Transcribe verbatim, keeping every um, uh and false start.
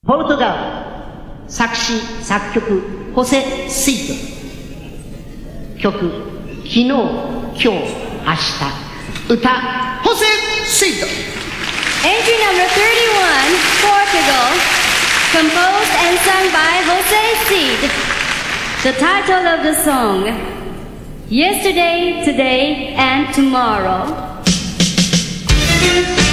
ポルトガル作詞作曲ホセ・スイート、曲昨日今日明日、歌ホセ・スイート。 Entry number thirty-one, Portugal, composed and sung by Jose Cid. The title of the song, Yesterday, Today, and Tomorrow.